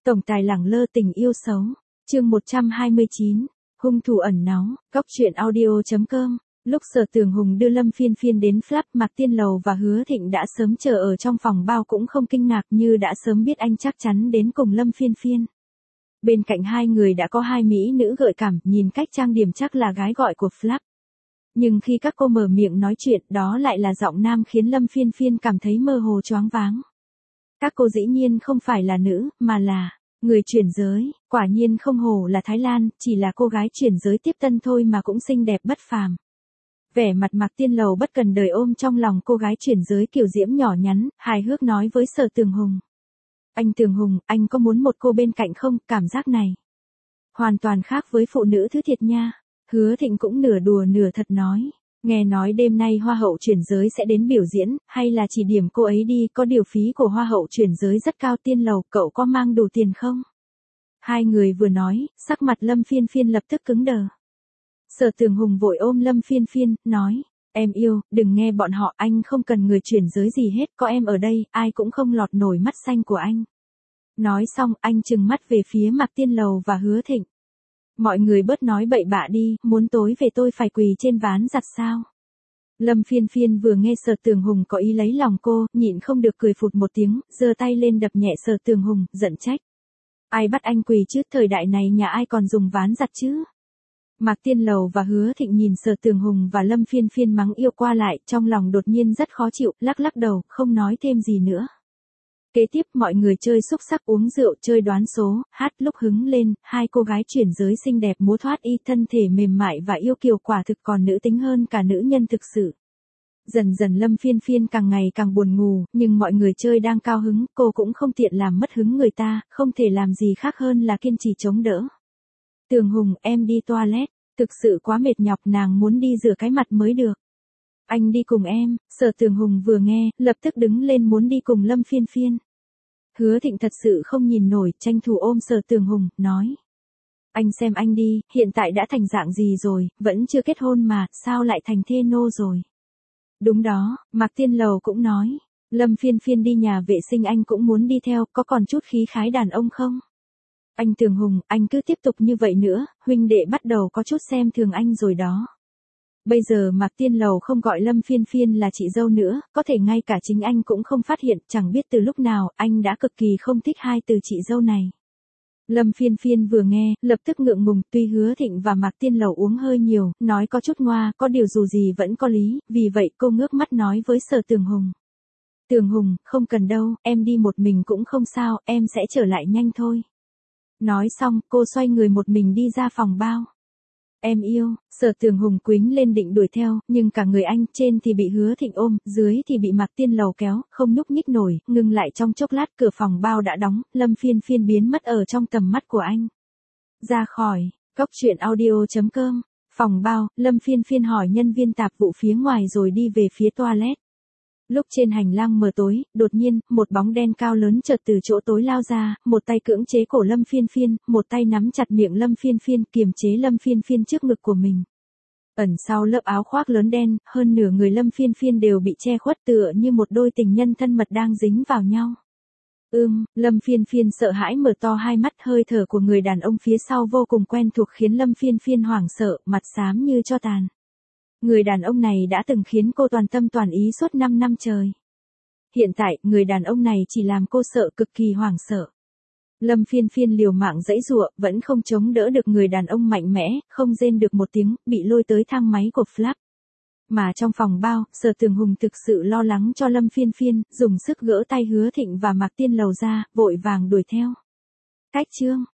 Tổng tài lẳng lơ tình yêu xấu. Chương 129. Hung thủ ẩn náu. Góc truyện audio.com. Lúc Sở Tường Hùng đưa Lâm Phiên Phiên đến Flap, Mạc Tiên Lầu và Hứa Thịnh đã sớm chờ ở trong phòng bao cũng không kinh ngạc, như đã sớm biết anh chắc chắn đến cùng Lâm Phiên Phiên. Bên cạnh hai người đã có hai mỹ nữ gợi cảm, nhìn cách trang điểm chắc là gái gọi của Flap. Nhưng khi các cô mở miệng nói chuyện, đó lại là giọng nam khiến Lâm Phiên Phiên cảm thấy mơ hồ choáng váng. Các cô dĩ nhiên không phải là nữ, mà là người chuyển giới. Quả nhiên không hổ là Thái Lan, chỉ là cô gái chuyển giới tiếp tân thôi mà cũng xinh đẹp bất phàm. Vẻ mặt Mạc Tiên Lầu bất cần đời ôm trong lòng cô gái chuyển giới kiểu diễm nhỏ nhắn, hài hước nói với Sở Tường Hùng. Anh Tường Hùng, anh có muốn một cô bên cạnh không? Cảm giác này hoàn toàn khác với phụ nữ thứ thiệt nha. Hứa Thịnh cũng nửa đùa nửa thật nói. Nghe nói đêm nay hoa hậu chuyển giới sẽ đến biểu diễn, hay là chỉ điểm cô ấy đi, có điều phí của hoa hậu chuyển giới rất cao. Tiên Lầu, cậu có mang đủ tiền không? Hai người vừa nói, sắc mặt Lâm Phiên Phiên lập tức cứng đờ. Sở Tường Hùng vội ôm Lâm Phiên Phiên, nói, em yêu, đừng nghe bọn họ, anh không cần người chuyển giới gì hết, có em ở đây, ai cũng không lọt nổi mắt xanh của anh. Nói xong, anh trừng mắt về phía Mạc Tiên Lầu và Hứa Thịnh. Mọi người bớt nói bậy bạ đi, muốn tối về tôi phải quỳ trên ván giặt sao? Lâm Phiên Phiên vừa nghe Sở Tường Hùng có ý lấy lòng cô, nhịn không được cười phụt một tiếng, giơ tay lên đập nhẹ Sở Tường Hùng, giận trách. Ai bắt anh quỳ chứ, thời đại này nhà ai còn dùng ván giặt chứ? Mạc Tiên Lầu và Hứa Thịnh nhìn Sở Tường Hùng và Lâm Phiên Phiên mắng yêu qua lại, trong lòng đột nhiên rất khó chịu, lắc lắc đầu, không nói thêm gì nữa. Kế tiếp mọi người chơi xúc xắc uống rượu, chơi đoán số, hát lúc hứng lên, hai cô gái chuyển giới xinh đẹp múa thoát y, thân thể mềm mại và yêu kiều, quả thực còn nữ tính hơn cả nữ nhân thực sự. Dần dần Lâm Phiên Phiên càng ngày càng buồn ngủ, nhưng mọi người chơi đang cao hứng, cô cũng không tiện làm mất hứng người ta, không thể làm gì khác hơn là kiên trì chống đỡ. Tường Hùng, em đi toilet, thực sự quá mệt nhọc, nàng muốn đi rửa cái mặt mới được. Anh đi cùng em. Sở Tường Hùng vừa nghe, lập tức đứng lên muốn đi cùng Lâm Phiên Phiên. Hứa Thịnh thật sự không nhìn nổi, tranh thủ ôm Sở Tường Hùng, nói. Anh xem anh đi, hiện tại đã thành dạng gì rồi, vẫn chưa kết hôn mà, sao lại thành thê nô rồi. Đúng đó, Mạc Tiên Lầu cũng nói. Lâm Phiên Phiên đi nhà vệ sinh anh cũng muốn đi theo, có còn chút khí khái đàn ông không? Anh Tường Hùng, anh cứ tiếp tục như vậy nữa, huynh đệ bắt đầu có chút xem thường anh rồi đó. Bây giờ Mạc Tiên Lầu không gọi Lâm Phiên Phiên là chị dâu nữa, có thể ngay cả chính anh cũng không phát hiện, chẳng biết từ lúc nào, anh đã cực kỳ không thích hai từ chị dâu này. Lâm Phiên Phiên vừa nghe, lập tức ngượng ngùng, tuy Hứa Thịnh và Mạc Tiên Lầu uống hơi nhiều, nói có chút ngoa, có điều dù gì vẫn có lý, vì vậy cô ngước mắt nói với Sở Tường Hùng. Tường Hùng, không cần đâu, em đi một mình cũng không sao, em sẽ trở lại nhanh thôi. Nói xong, cô xoay người một mình đi ra phòng bao. Em yêu. Sở Tường Hùng quýnh lên định đuổi theo, nhưng cả người anh, trên thì bị Hứa Thịnh ôm, dưới thì bị Mạc Tiên Lầu kéo, không nhúc nhích nổi, ngừng lại trong chốc lát, cửa phòng bao đã đóng, Lâm Phiên Phiên biến mất ở trong tầm mắt của anh. Ra khỏi, góc truyện audio.com, phòng bao, Lâm Phiên Phiên hỏi nhân viên tạp vụ phía ngoài rồi đi về phía toilet. Lúc trên hành lang mờ tối, đột nhiên, một bóng đen cao lớn chợt từ chỗ tối lao ra, một tay cưỡng chế cổ Lâm Phiên Phiên, một tay nắm chặt miệng Lâm Phiên Phiên, kiềm chế Lâm Phiên Phiên trước ngực của mình. Ẩn sau lớp áo khoác lớn đen, hơn nửa người Lâm Phiên Phiên đều bị che khuất, tựa như một đôi tình nhân thân mật đang dính vào nhau. Lâm Phiên Phiên sợ hãi mở to hai mắt, hơi thở của người đàn ông phía sau vô cùng quen thuộc khiến Lâm Phiên Phiên hoảng sợ, mặt xám như tro tàn. Người đàn ông này đã từng khiến cô toàn tâm toàn ý suốt 5 năm trời. Hiện tại, người đàn ông này chỉ làm cô sợ, cực kỳ hoảng sợ. Lâm Phiên Phiên liều mạng giãy giụa, vẫn không chống đỡ được người đàn ông mạnh mẽ, không rên được một tiếng, bị lôi tới thang máy của Flap. Mà trong phòng bao, Sở Tường Hùng thực sự lo lắng cho Lâm Phiên Phiên, dùng sức gỡ tay Hứa Thịnh và Mạc Tiên Lầu ra, vội vàng đuổi theo. Cách chương